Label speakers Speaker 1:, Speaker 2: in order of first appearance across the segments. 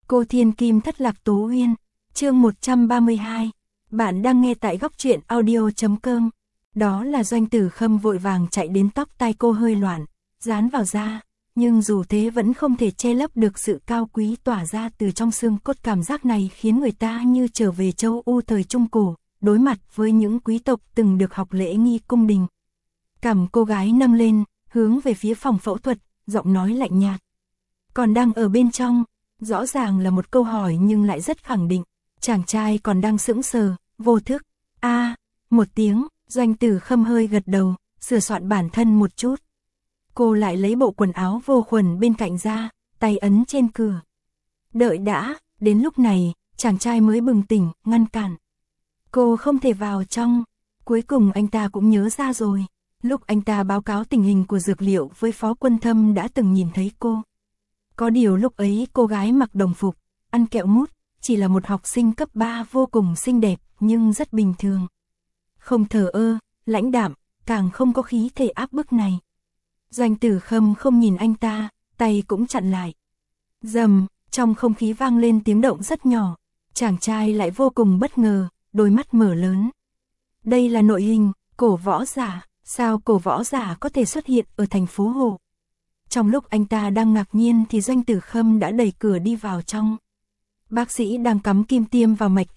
Speaker 1: Cô Thiên Kim thất lạc Tố Uyên, chương 132. Bạn đang nghe tại góc truyện audio.com. Đó là Doanh Tử Khâm vội vàng chạy đến, tóc tai cô hơi loạn, dán vào da, nhưng dù thế vẫn không thể che lấp được sự cao quý tỏa ra từ trong xương cốt. Cảm giác này khiến người ta như trở về châu Âu thời Trung Cổ, đối mặt với những quý tộc từng được học lễ nghi cung đình. Cằm cô gái nâng lên, hướng về phía phòng phẫu thuật, giọng nói lạnh nhạt. Còn đang ở bên trong, rõ ràng là một câu hỏi nhưng lại rất khẳng định. Chàng trai còn đang sững sờ, vô thức. Một tiếng, Doanh Tử Khâm hơi gật đầu, sửa soạn bản thân một chút. Cô lại lấy bộ quần áo vô khuẩn bên cạnh ra, tay ấn trên cửa. Đợi đã, đến lúc này, chàng trai mới bừng tỉnh, ngăn cản. Cô không thể vào trong. Cuối cùng anh ta cũng nhớ ra rồi. Lúc anh ta báo cáo tình hình của dược liệu với Phó Quân Thâm đã từng nhìn thấy cô. Có điều lúc ấy cô gái mặc đồng phục, ăn kẹo mút, chỉ là một học sinh cấp 3 vô cùng xinh đẹp nhưng rất bình thường. Không thờ ơ, lãnh đạm, càng không có khí thể áp bức này. Doanh Tử Khâm không nhìn anh ta, tay cũng chặn lại. Rầm, trong không khí vang lên tiếng động rất nhỏ. Chàng trai lại vô cùng bất ngờ, đôi mắt mở lớn. Đây là nội hình, cổ võ giả, sao cổ võ giả có thể xuất hiện ở thành phố Hồ? Trong lúc anh ta đang ngạc nhiên thì Doanh Tử Khâm đã đẩy cửa đi vào trong. Bác sĩ đang cắm kim tiêm vào mạch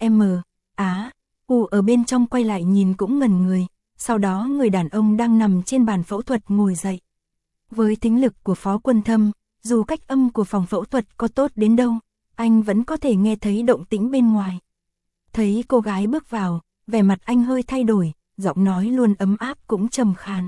Speaker 1: ở bên trong quay lại nhìn cũng ngẩn người, sau đó người đàn ông đang nằm trên bàn phẫu thuật ngồi dậy. Với thính lực của Phó Quân Thâm, dù cách âm của phòng phẫu thuật có tốt đến đâu, anh vẫn có thể nghe thấy động tĩnh bên ngoài. Thấy cô gái bước vào, vẻ mặt anh hơi thay đổi, giọng nói luôn ấm áp cũng trầm khàn.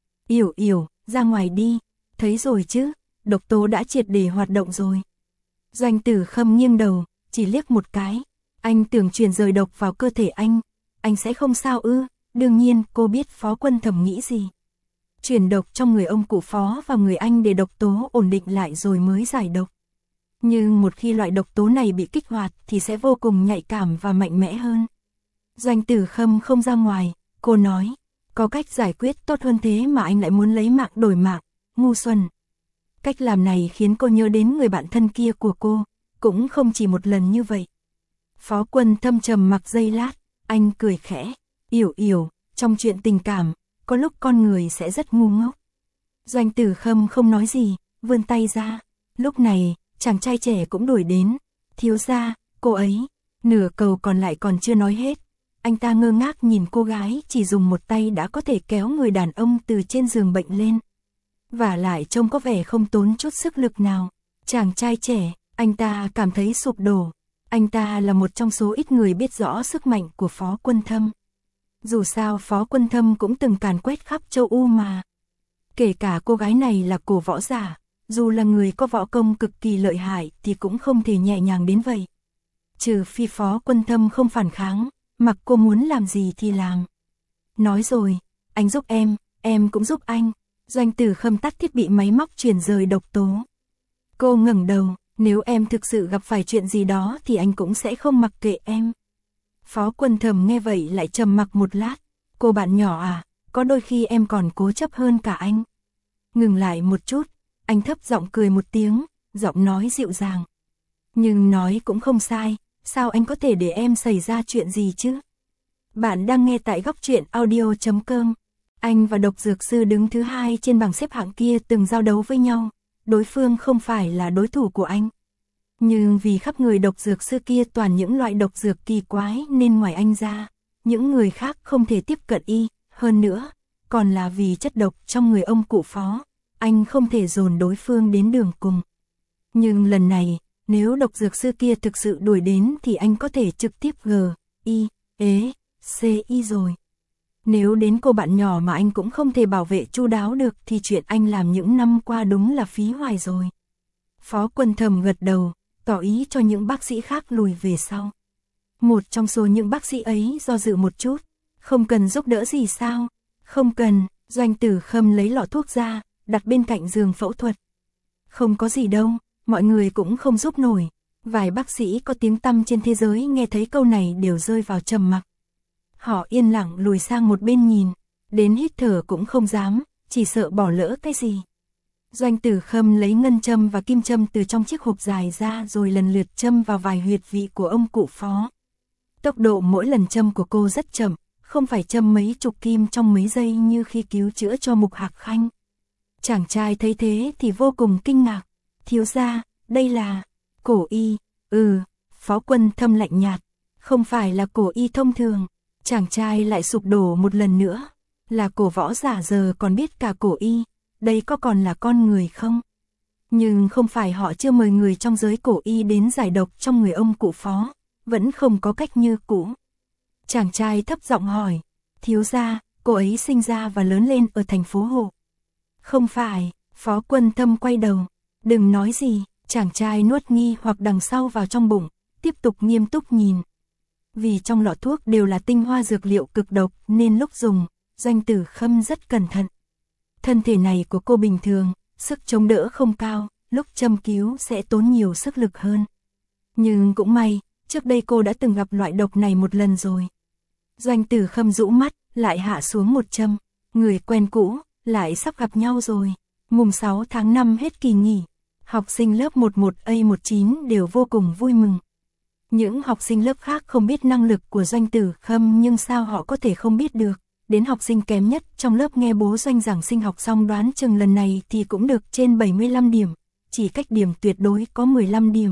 Speaker 1: Yểu, ra ngoài đi, thấy rồi chứ, độc tố đã triệt để hoạt động rồi. Doanh Tử Khâm nghiêng đầu, chỉ liếc một cái, anh tưởng truyền rời độc vào cơ thể anh sẽ không sao ư? Đương nhiên cô biết Phó Quân Thâm nghĩ gì. Truyền độc trong người ông cụ Phó vào người anh để độc tố ổn định lại rồi mới giải độc. Nhưng một khi loại độc tố này bị kích hoạt thì sẽ vô cùng nhạy cảm và mạnh mẽ hơn. Doanh Tử Khâm không ra ngoài, cô nói, có cách giải quyết tốt hơn thế mà anh lại muốn lấy mạng đổi mạng, ngu xuẩn. Cách làm này khiến cô nhớ đến người bạn thân kia của cô, cũng không chỉ một lần như vậy. Phó Quân Thâm trầm mặc giây lát, anh cười khẽ, Yểu, trong chuyện tình cảm, có lúc con người sẽ rất ngu ngốc. Doanh Tử Khâm không nói gì, vươn tay ra. Lúc này, chàng trai trẻ cũng đuổi đến. Thiếu gia, cô ấy. Nửa câu còn lại còn chưa nói hết. Anh ta ngơ ngác nhìn cô gái chỉ dùng một tay đã có thể kéo người đàn ông từ trên giường bệnh lên. Và lại trông có vẻ không tốn chút sức lực nào. Chàng trai trẻ, anh ta cảm thấy sụp đổ. Anh ta là một trong số ít người biết rõ sức mạnh của Phó Quân Thâm. Dù sao Phó Quân Thâm cũng từng càn quét khắp châu Âu mà. Kể cả cô gái này là cổ võ giả, dù là người có võ công cực kỳ lợi hại thì cũng không thể nhẹ nhàng đến vậy. Trừ phi Phó Quân Thâm không phản kháng, mặc cô muốn làm gì thì làm. Nói rồi, anh giúp em cũng giúp anh. Doanh Tử Khâm tắt thiết bị máy móc truyền rời độc tố. Cô ngẩng đầu, nếu em thực sự gặp phải chuyện gì đó thì anh cũng sẽ không mặc kệ em. Phó Quân Thâm nghe vậy lại trầm mặc một lát. Cô bạn nhỏ à, có đôi khi em còn cố chấp hơn cả anh. Ngừng lại một chút, anh thấp giọng cười một tiếng, giọng nói dịu dàng. Nhưng nói cũng không sai, sao anh có thể để em xảy ra chuyện gì chứ? Bạn đang nghe tại góc truyện audio.com. Anh và độc dược sư đứng thứ hai trên bảng xếp hạng kia từng giao đấu với nhau. Đối phương không phải là đối thủ của anh. Nhưng vì khắp người độc dược sư kia toàn những loại độc dược kỳ quái nên ngoài anh ra, những người khác không thể tiếp cận y. Hơn nữa, còn là vì chất độc trong người ông cụ Phó, anh không thể dồn đối phương đến đường cùng. Nhưng lần này, nếu độc dược sư kia thực sự đuổi đến thì anh có thể trực tiếp C rồi. Nếu đến cô bạn nhỏ mà anh cũng không thể bảo vệ chu đáo được thì chuyện anh làm những năm qua đúng là phí hoài rồi. Phó Quân Thâm gật đầu, tỏ ý cho những bác sĩ khác lùi về sau. Một trong số những bác sĩ ấy do dự một chút, không cần giúp đỡ gì sao? Không cần. Doanh Tử Khâm lấy lọ thuốc ra, đặt bên cạnh giường phẫu thuật. Không có gì đâu, mọi người cũng không giúp nổi. Vài bác sĩ có tiếng tăm trên thế giới nghe thấy câu này đều rơi vào trầm mặc. Họ yên lặng lùi sang một bên nhìn, đến hít thở cũng không dám, chỉ sợ bỏ lỡ cái gì. Doanh Tử Khâm lấy ngân châm và kim châm từ trong chiếc hộp dài ra rồi lần lượt châm vào vài huyệt vị của ông cụ Phó. Tốc độ mỗi lần châm của cô rất chậm, không phải châm mấy chục kim trong mấy giây như khi cứu chữa cho Mục Hạc Khanh. Chàng trai thấy thế thì vô cùng kinh ngạc. Thiếu gia, đây là cổ y. Phó Quân Thâm lạnh nhạt. Không phải là cổ y thông thường. Chàng trai lại sụp đổ một lần nữa. Là cổ võ giả giờ còn biết cả cổ y. Đây có còn là con người không? Nhưng không phải họ chưa mời người trong giới cổ y đến giải độc trong người ông cụ Phó. Vẫn không có cách như cũ. Chàng trai thấp giọng hỏi. Thiếu gia, cô ấy sinh ra và lớn lên ở thành phố Hồ. Không phải, Phó Quân Thâm quay đầu. Đừng nói gì, chàng trai nuốt nghi hoặc đằng sau vào trong bụng, tiếp tục nghiêm túc nhìn. Vì trong lọ thuốc đều là tinh hoa dược liệu cực độc nên lúc dùng, Doanh Tử Khâm rất cẩn thận. Thân thể này của cô bình thường, sức chống đỡ không cao, lúc châm cứu sẽ tốn nhiều sức lực hơn. Nhưng cũng may, trước đây cô đã từng gặp loại độc này một lần rồi. Doanh Tử Khâm rũ mắt, lại hạ xuống một châm. Người quen cũ, lại sắp gặp nhau rồi. Mùng 6 tháng 5 hết kỳ nghỉ. Học sinh lớp 11A19 đều vô cùng vui mừng. Những học sinh lớp khác không biết năng lực của Doanh Tử Khâm nhưng sao họ có thể không biết được. Đến học sinh kém nhất trong lớp nghe bố Doanh giảng sinh học xong đoán chừng lần này thì cũng được trên 75 điểm. Chỉ cách điểm tuyệt đối có 15 điểm.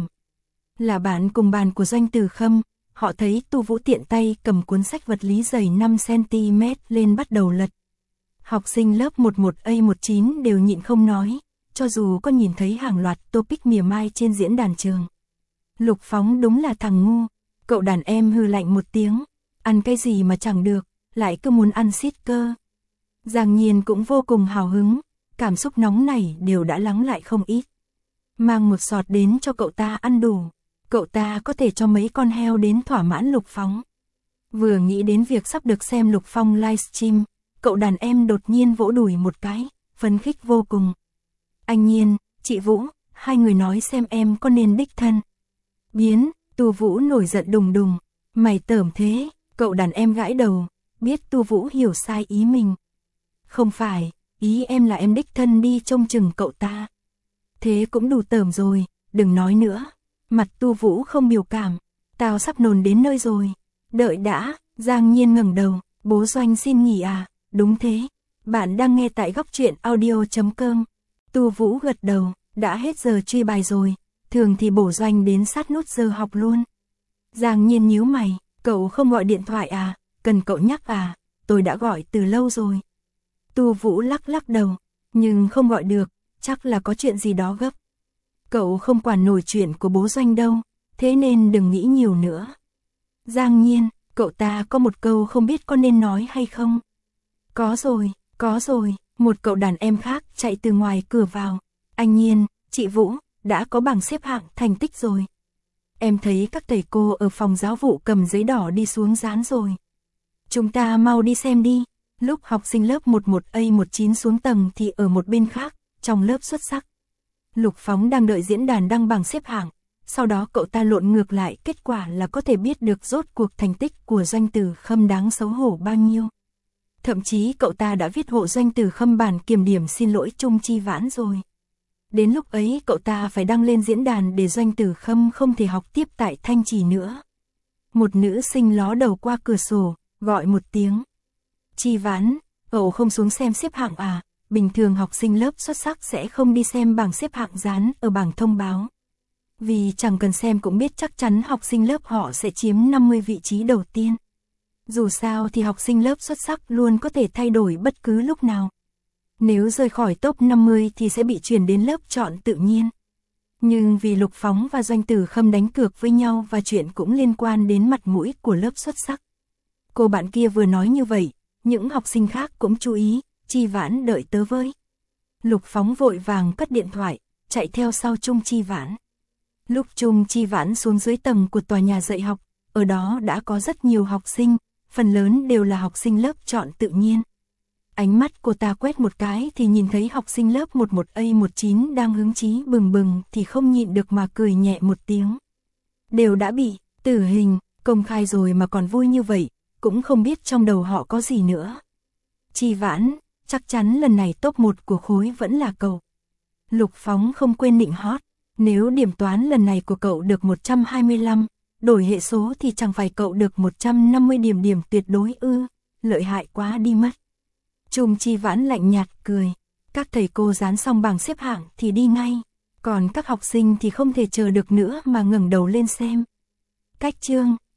Speaker 1: Là bạn cùng bàn của Doanh Tử Khâm, họ thấy Tu Vũ tiện tay cầm cuốn sách vật lý dày 5cm lên bắt đầu lật. Học sinh lớp 11A19 đều nhịn không nói, cho dù có nhìn thấy hàng loạt topic mỉa mai trên diễn đàn trường. Lục Phóng đúng là thằng ngu, cậu đàn em hư lạnh một tiếng, ăn cái gì mà chẳng được, lại cứ muốn ăn xít cơ. Giang Nhiên cũng vô cùng hào hứng, cảm xúc nóng nảy đều đã lắng lại không ít. Mang một sọt đến cho cậu ta ăn đủ, cậu ta có thể cho mấy con heo đến thỏa mãn Lục Phóng. Vừa nghĩ đến việc sắp được xem Lục Phong livestream, cậu đàn em đột nhiên vỗ đùi một cái, phấn khích vô cùng. Anh Nhiên, chị Vũ, hai người nói xem em có nên đích thân. Biến, Tu Vũ nổi giận đùng đùng, mày tởm thế, cậu đàn em gãi đầu, biết Tu Vũ hiểu sai ý mình. Không phải, ý em là em đích thân đi trông chừng cậu ta. Thế cũng đủ tởm rồi, đừng nói nữa. Mặt Tu Vũ không biểu cảm, tao sắp nôn đến nơi rồi. Đợi đã, Giang Nhiên ngẩng đầu, bố Doanh xin nghỉ à? Đúng thế, bạn đang nghe tại góc truyện audio.com. Tu Vũ gật đầu, đã hết giờ truy bài rồi, thường thì bổ Doanh đến sát nút giờ học luôn. Giang Nhiên nhíu mày, cậu không gọi điện thoại à, cần cậu nhắc à, tôi đã gọi từ lâu rồi. Tu Vũ lắc lắc đầu, nhưng không gọi được, chắc là có chuyện gì đó gấp. Cậu không quản nổi chuyện của bố Doanh đâu, thế nên đừng nghĩ nhiều nữa. Giang Nhiên, cậu ta có một câu không biết có nên nói hay không. Có rồi, một cậu đàn em khác chạy từ ngoài cửa vào. Anh Nhiên, chị Vũ, đã có bảng xếp hạng thành tích rồi. Em thấy các thầy cô ở phòng giáo vụ cầm giấy đỏ đi xuống dán rồi. Chúng ta mau đi xem đi. Lúc học sinh lớp 11A19 xuống tầng thì ở một bên khác, trong lớp xuất sắc. Lục Phóng đang đợi diễn đàn đăng bảng xếp hạng. Sau đó cậu ta lộn ngược lại, kết quả là có thể biết được rốt cuộc thành tích của Doanh Tử Khâm đáng xấu hổ bao nhiêu. Thậm chí cậu ta đã viết hộ Doanh Tử Khâm bản kiểm điểm xin lỗi Trung Chi Vãn rồi. Đến lúc ấy cậu ta phải đăng lên diễn đàn để Doanh Tử Khâm không thể học tiếp tại Thanh Trì nữa. Một nữ sinh ló đầu qua cửa sổ, gọi một tiếng. Chi Vãn, cậu không xuống xem xếp hạng à? Bình thường học sinh lớp xuất sắc sẽ không đi xem bảng xếp hạng dán ở bảng thông báo. Vì chẳng cần xem cũng biết chắc chắn học sinh lớp họ sẽ chiếm 50 vị trí đầu tiên. Dù sao thì học sinh lớp xuất sắc luôn có thể thay đổi bất cứ lúc nào. Nếu rời khỏi top 50 thì sẽ bị chuyển đến lớp chọn tự nhiên. Nhưng vì Lục Phóng và Doanh Tử Khâm đánh cược với nhau và chuyện cũng liên quan đến mặt mũi của lớp xuất sắc. Cô bạn kia vừa nói như vậy, những học sinh khác cũng chú ý, Chi Vãn đợi tớ với. Lục Phóng vội vàng cất điện thoại, chạy theo sau Trung Chi Vãn. Lúc Trung Chi Vãn xuống dưới tầng của tòa nhà dạy học, ở đó đã có rất nhiều học sinh, phần lớn đều là học sinh lớp chọn tự nhiên. Ánh mắt cô ta quét một cái thì nhìn thấy học sinh lớp 11A19 đang hứng chí bừng bừng thì không nhịn được mà cười nhẹ một tiếng. Đều đã bị tử hình, công khai rồi mà còn vui như vậy, cũng không biết trong đầu họ có gì nữa. Chi Vãn, chắc chắn lần này top 1 của khối vẫn là cậu. Lục Phóng không quên nịnh hót. Nếu điểm toán lần này của cậu được 125, đổi hệ số thì chẳng phải cậu được 150 điểm tuyệt đối ư, lợi hại quá đi mất. Trùng Chi Vãn lạnh nhạt cười. Các thầy cô dán xong bảng xếp hạng thì đi ngay, còn các học sinh thì không thể chờ được nữa mà ngẩng đầu lên xem. Cách chương